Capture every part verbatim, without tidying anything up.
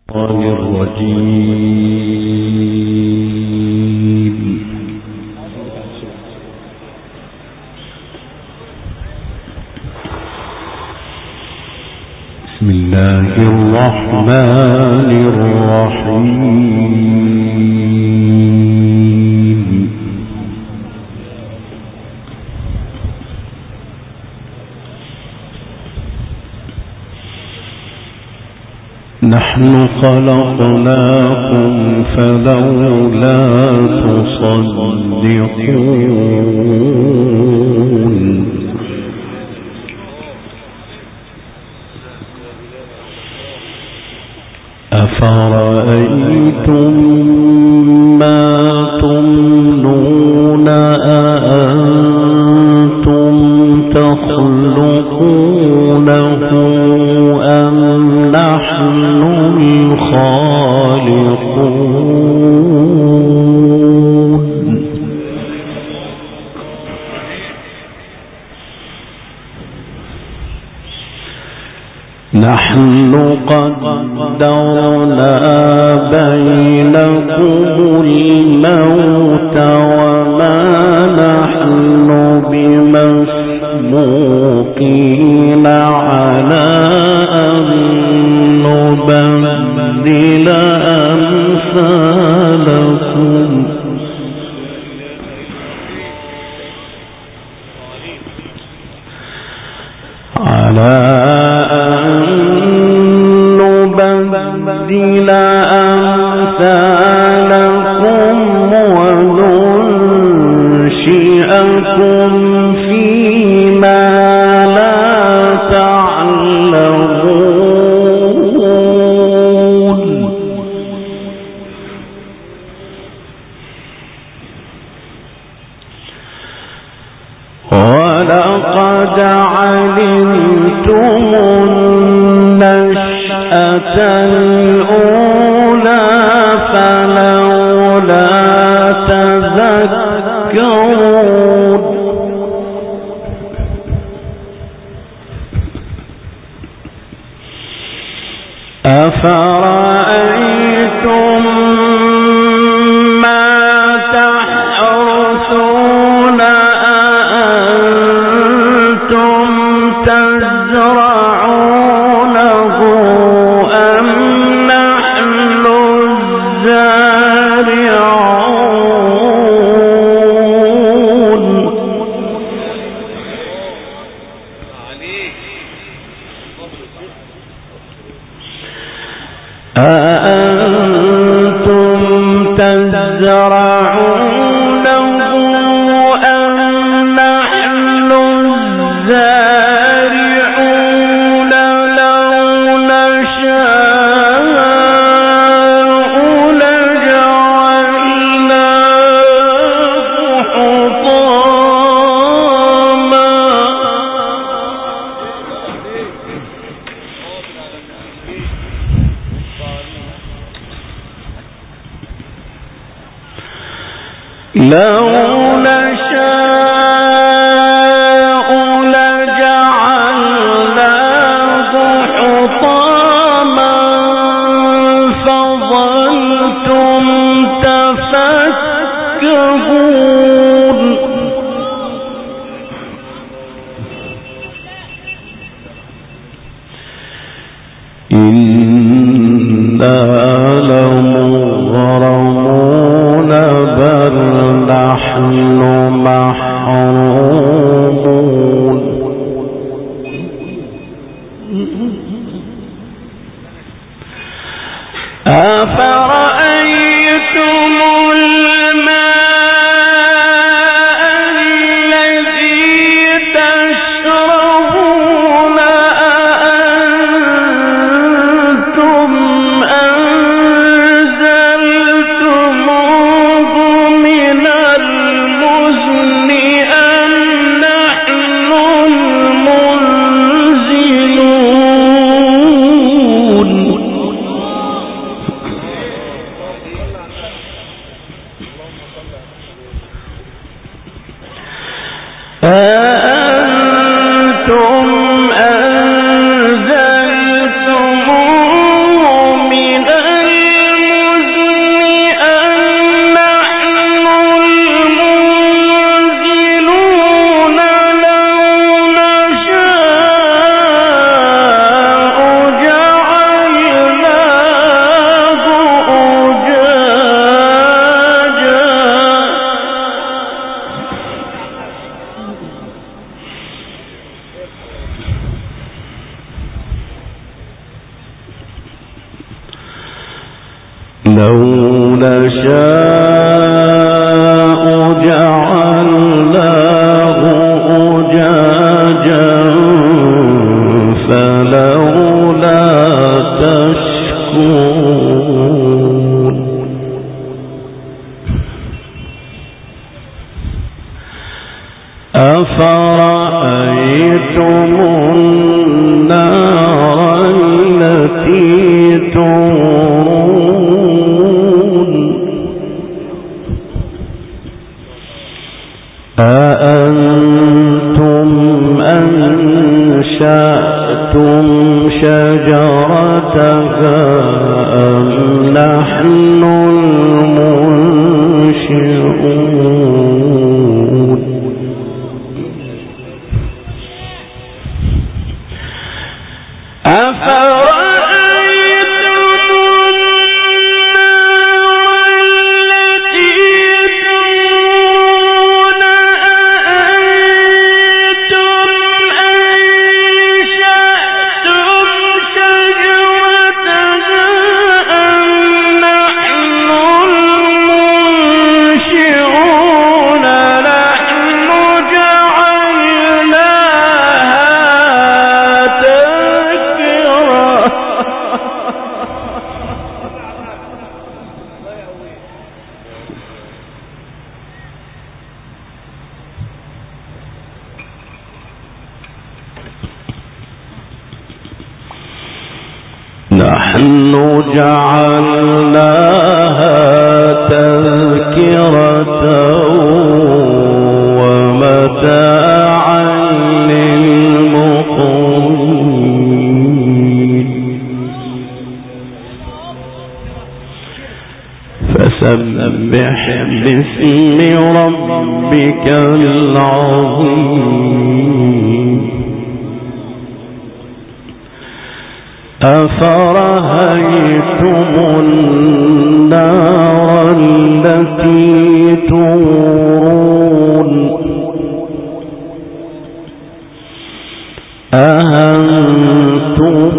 الرجيم. بسم الله الرحمن الرحيم. نحن خلقناكم فلولا تصدقون. أفرأيتم ما تمنون أأنتم تخلقونه أم نحن الخالقون؟ نحن قدرنا بينكم الموت وما نحن بمسبوقين على أن نبدل أمثالكم. على نبدل أمثالكم وننشئكم فيما لا تعلمون. ولقد علمتم النشأة الأولى فلولا تذكرون. أفرأيتم ما تحرثون أأنتم تزرعونه أم نحن الزارعون؟ أأنتم تزرعونه أم نحن الزارعون؟ لو نشاء لجعلناه حطاما لو نشاء لجعلناه حطاما فظلتم تفكهون. إنا لمغرمون بل نحن محرومون. أفرأيتم الماء الذي تشربون أأنتم أنزلتموه من المزن أم نحن المنزلون؟ لو نشاء جعلناه أجاجا فلولا تشكرون أفرأيتم النار التي تورون أأنتم أنشأتم شجرتها أم نحن المنشئون نحن جعلناها تذكرة ومتاعا للمقوين فسبح باسم ربك العظيم أفرأيتم النار التي تورون أأنتم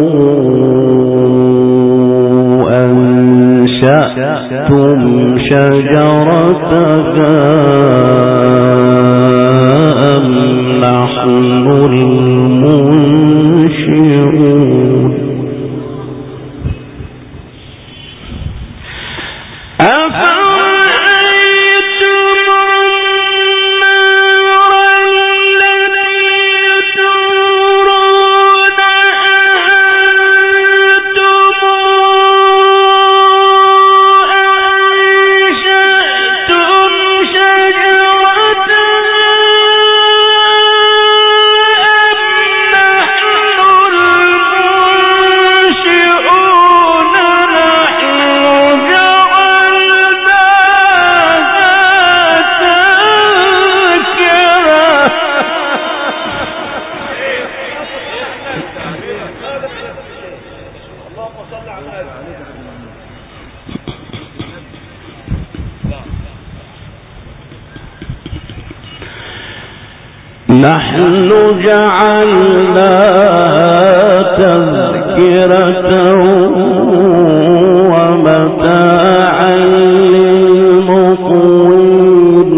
أنشأتم شجرتها أم نحن المنشئون نحن جعلناها تذكرة ومتاعا للمقوين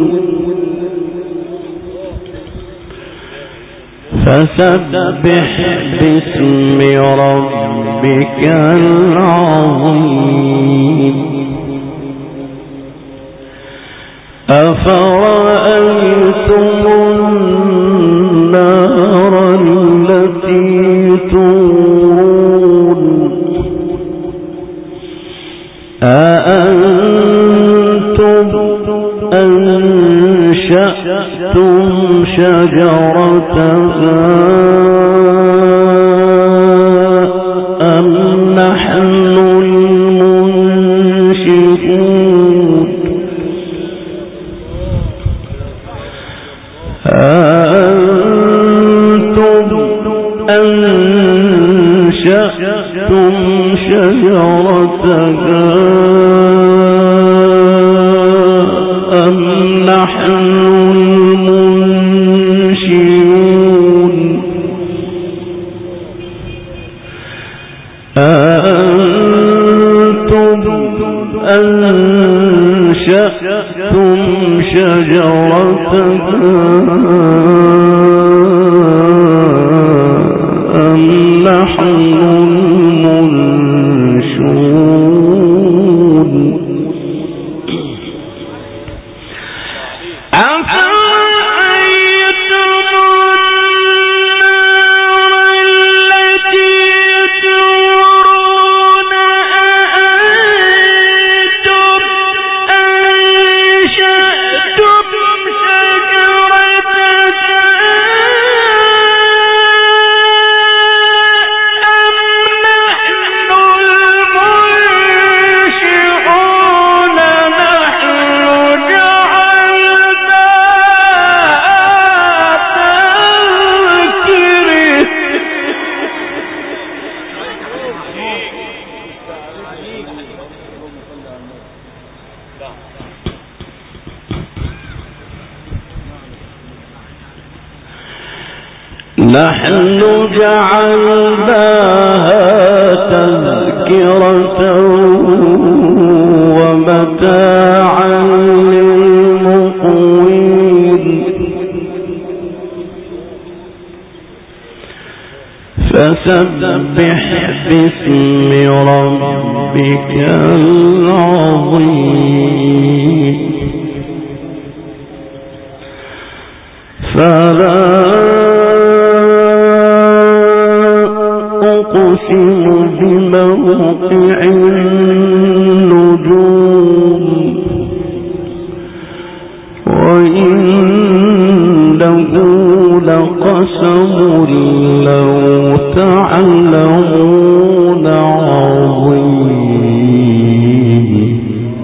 فسبح باسم ربك العظيم أفرأيتم النار التي تورون أأنتم أنشأتم شجرتها أم نحن المنشئون أأنتم أنشأتم شجرتها أم نحن المنشئون أأنتم أنشأتم شجرتها أم نحن المنشون نحن جعلناها تذكرة ومتاعا للمقوين فسبح باسم ربك العظيم فلا أقسم بموقع النجوم وإنه لقسم لو تعلمون عظيم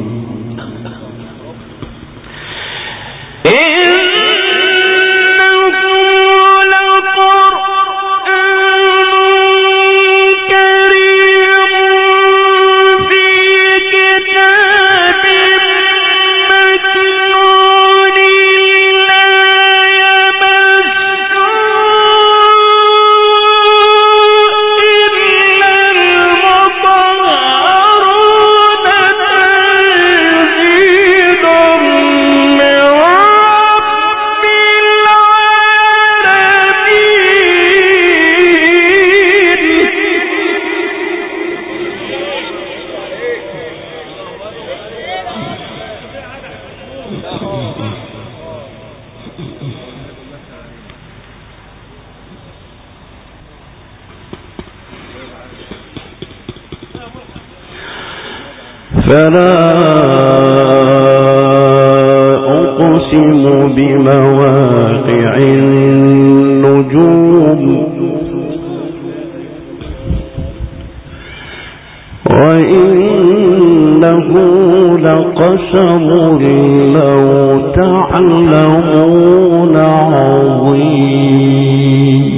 فلا أقسم بمواقع النجوم وإنه لقسم لو تعلمون عظيم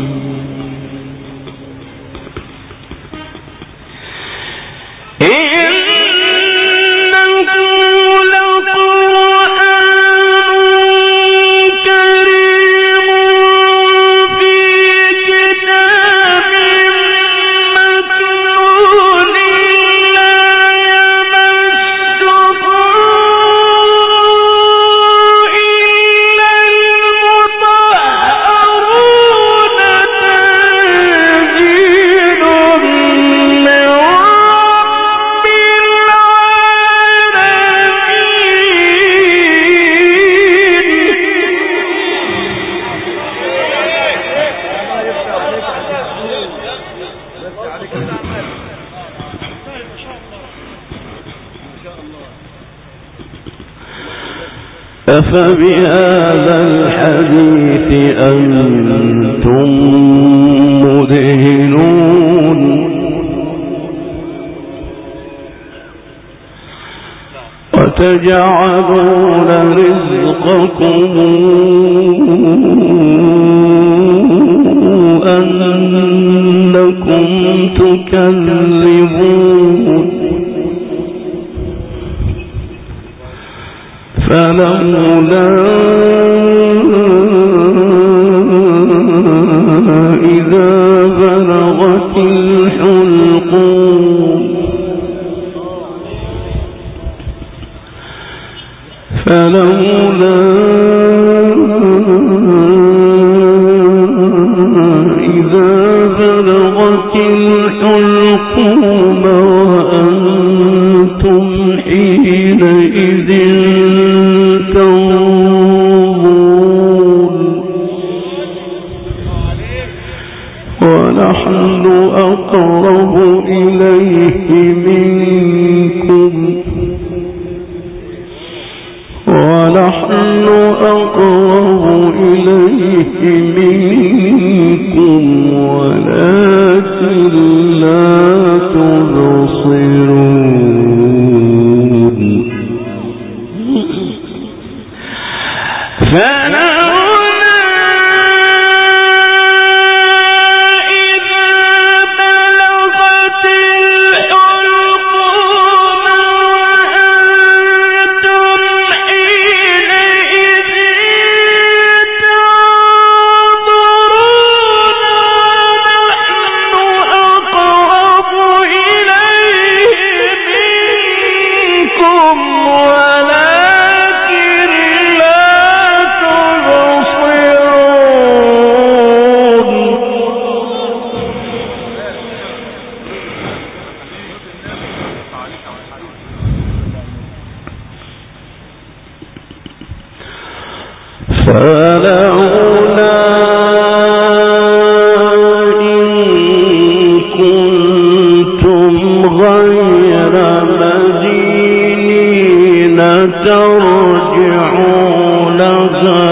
أفبهذا الحديث أنتم مدهنون وتجعلون رزقكم أنكم تكذبون فلولا إذا بلغت الحلقوم فلولا إذا بلغت الحلقوم وأنتم حينئذ تنظرون ونحن أقرب إليه منكم ونحن أقرب إليه منكم ولكن لا تبصرون فلولا إن كنتم غير مدينين ترجعونها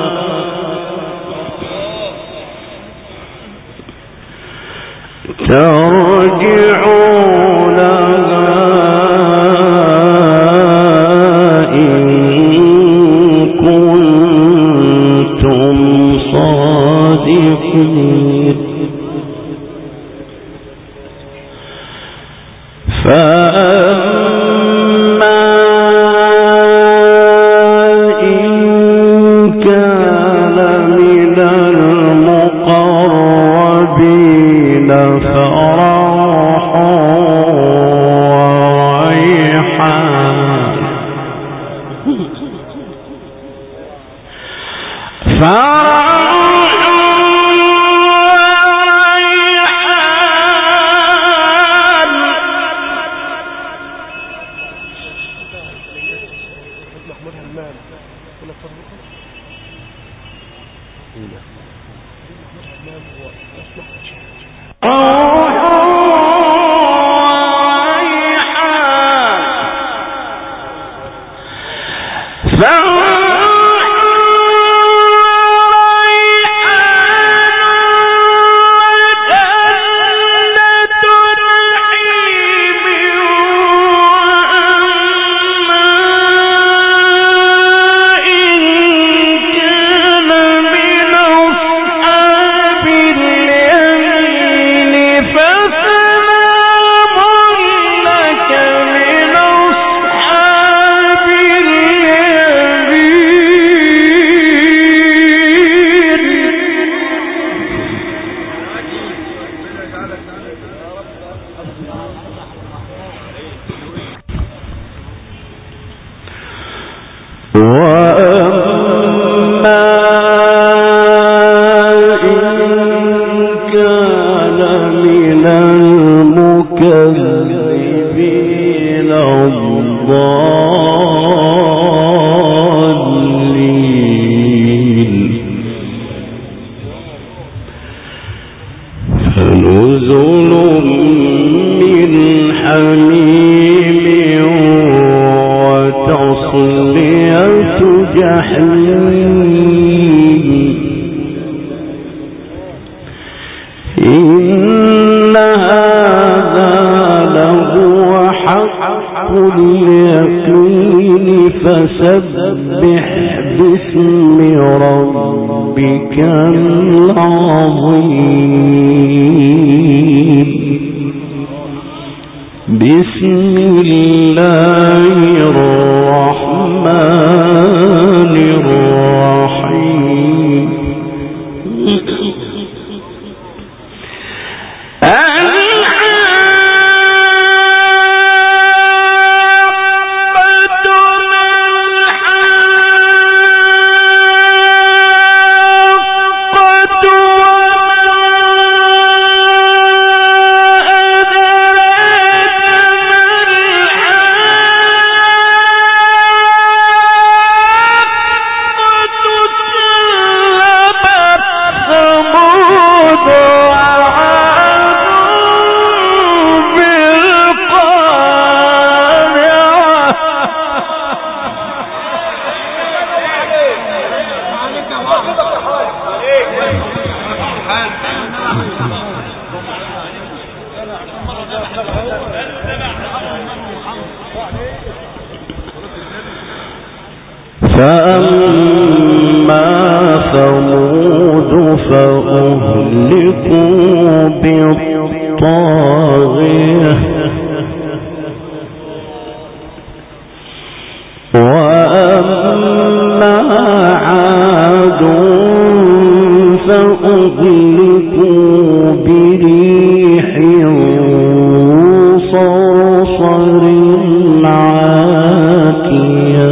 فأما إن كان من المقربين فروح وريحان فسبح باسم ربك العظيم بسم الله الرحمن الرحيم الحاقة ما الحاقة فأما ثمود فأهلكوا بالطاغية وأما عاد فأهلكوا بريح صرصر عاتية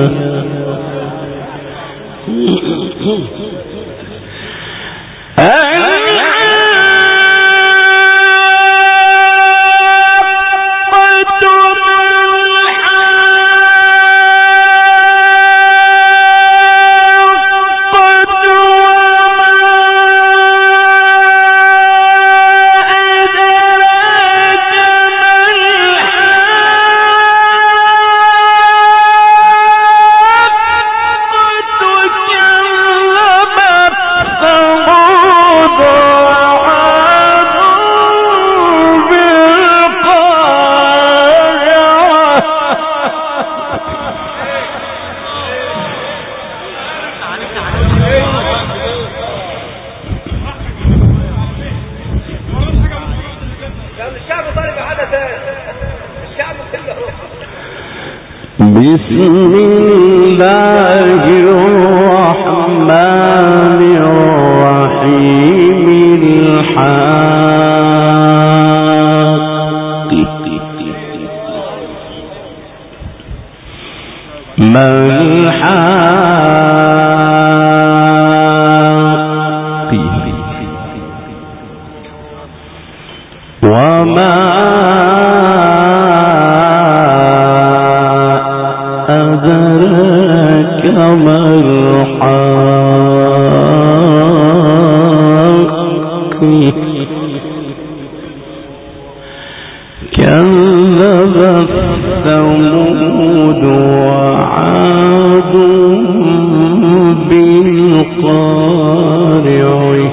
بسم الله الرحمن الرحيم الحاق ما الحاق وما أدراك ما الحاق كذب ثمود وعاد بالقارعة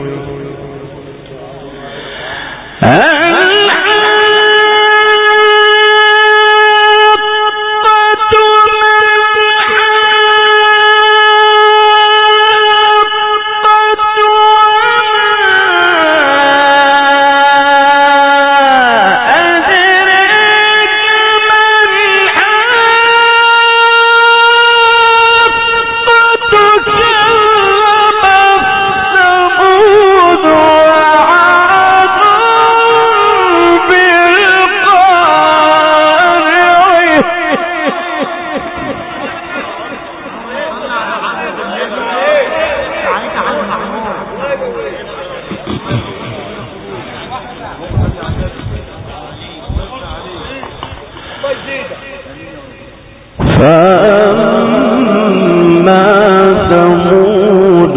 فأما ثمود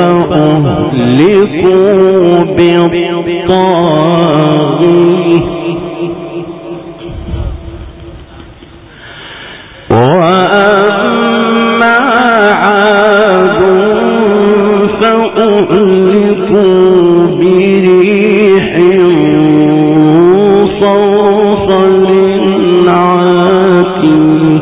فأهلكوا بالطاغية وأما عاد فأهلكوا بريح صرصر عاتية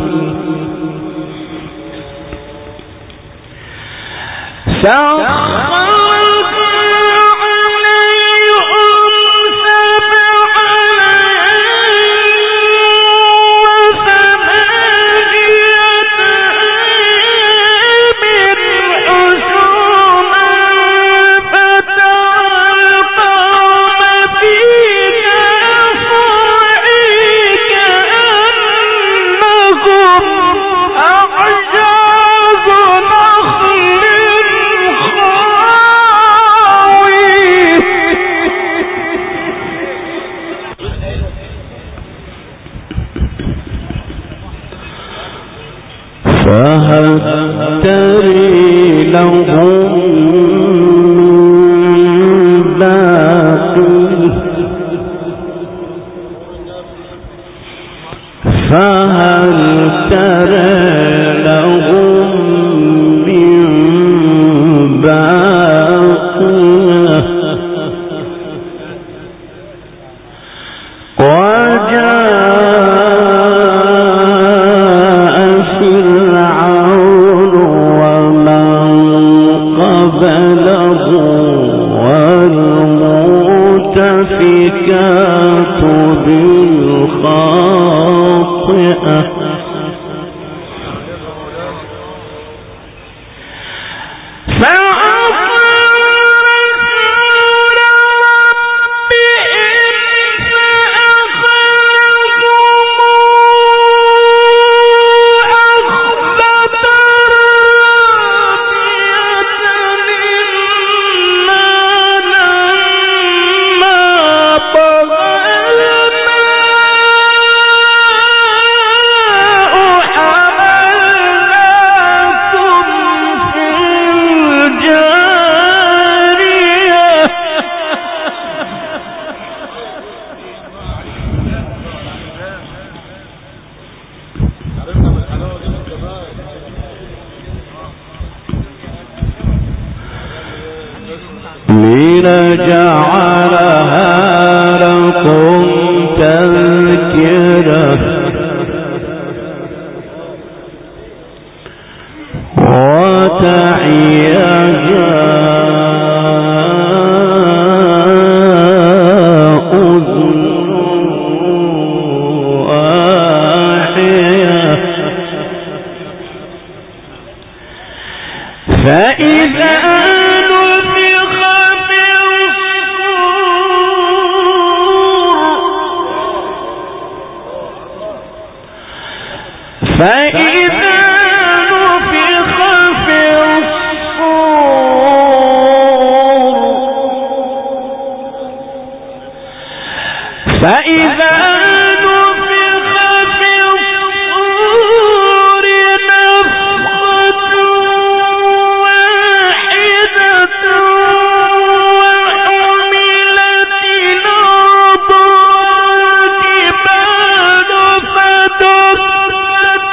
فهل تري لهم من باقي فهل تري لهم من باقي والسيئات بالخاطئة لنجعلها لكم تذكرة وتعيها أذن واعية فإذا فإذا نفخ في الصور فإذا نفخ في الصور نفخة واحدة وحملت الأرض والجبال فدكت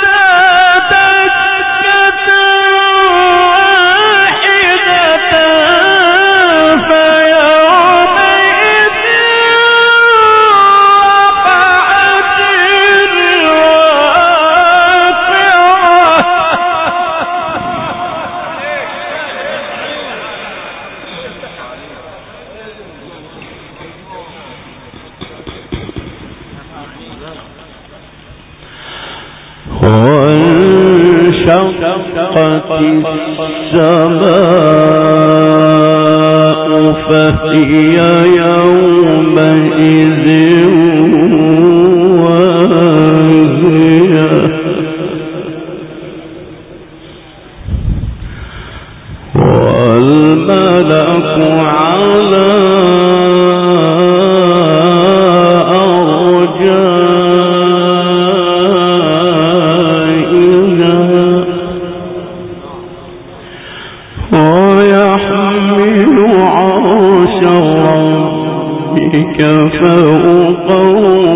وانشقت السماء فهي يومئذ واهية والملك على فوقهم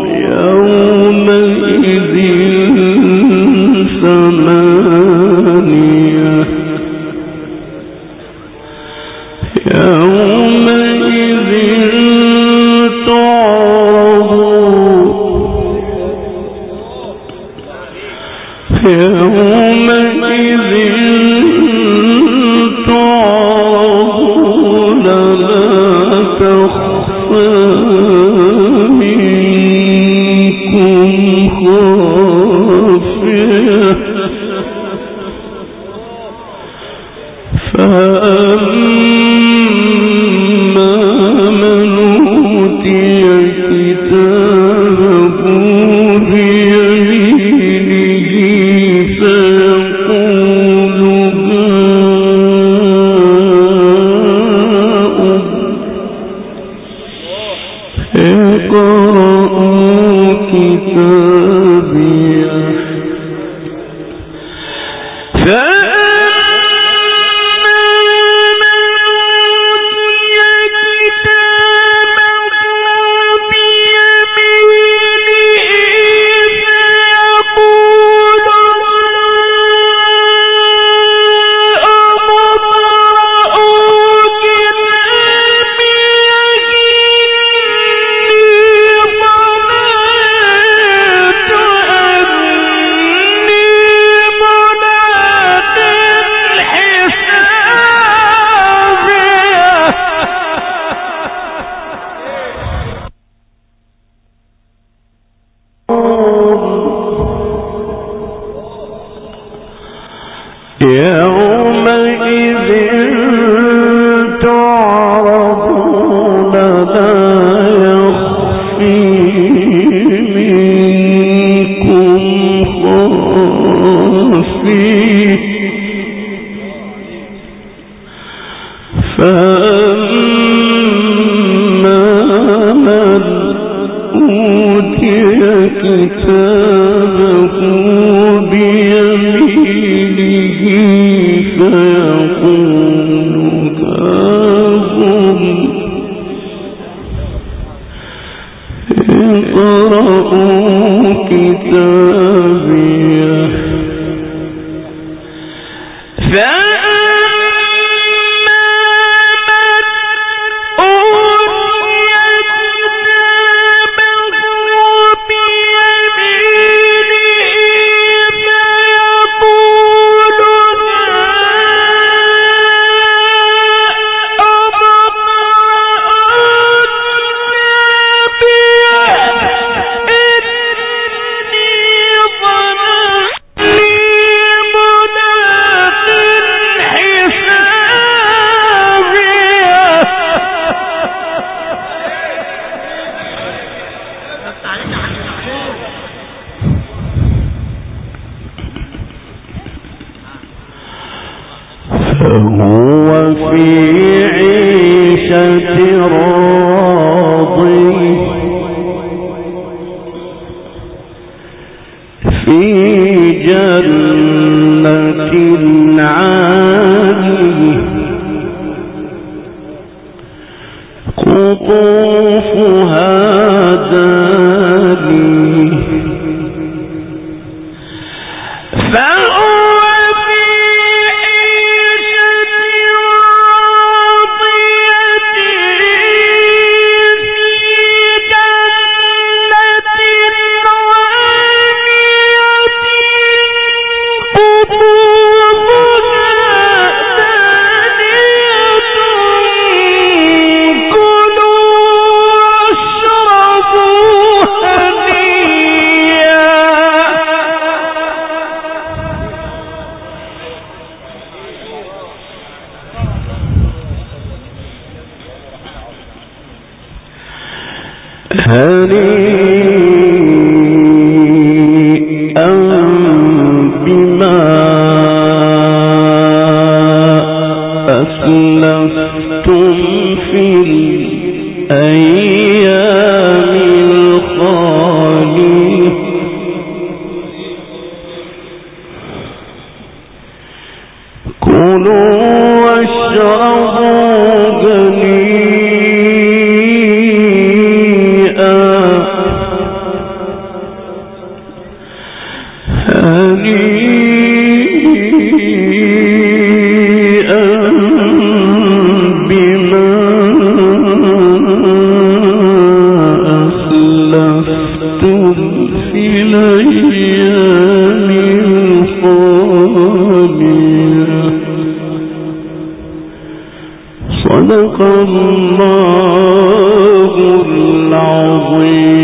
يومئذ ثمانية يومئذ تعرضون يومئذ تعرضون لا تخفى فأما من أوتي كتابه بيمينه فيقول هاؤم اقرءوا كتابيه يومئذ تعرضون لا يخفي منكم خافي فأما من أوتي كتابه بيمينه فيقول هاهم اقرءوا كتابيه فهو في عيشة راضية في جنة عالية قطوفها دانية هنيئا بما أسلفتم في الأيام الخالية كلوا واشربوا هنيئا هنيئا بما أسلفتم في الأيام الخالية صدق الله العظيم.